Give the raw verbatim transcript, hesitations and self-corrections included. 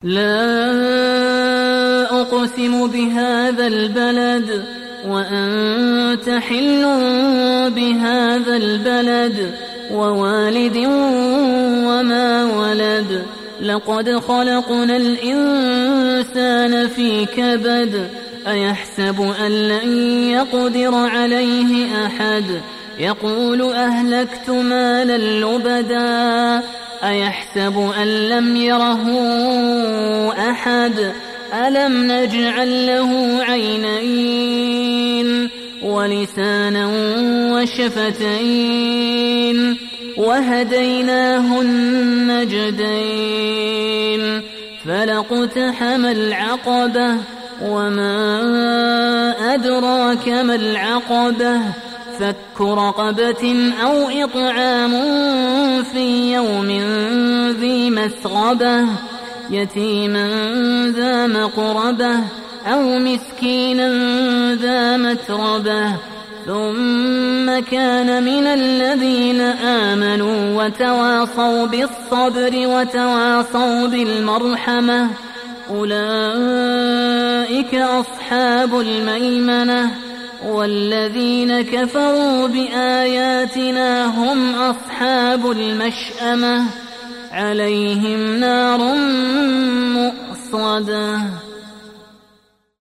لا أقسم بهذا البلد وأنت حل بهذا البلد ووالد وما ولد لقد خلقنا الإنسان في كبد أيحسب أن لن يقدر عليه أحد يقول أهلكت مالا لبدا أيحسب أن لم يره أحد ألم نجعل له عينين ولسانا وشفتين وهديناه النجدين فلاقتحم العقبة وما أدراك ما العقبة فك رقبة أو إطعام في يوم ذي مسغبة يتيما ذا مقربة أو مسكينا ذا متربة ثم كان من الذين آمنوا وتواصوا بالصبر وتواصوا بالمرحمة أولئك أصحاب الميمنة والذين كفروا بآياتنا هم أصحاب المشأمة عليهم نار مؤصدة.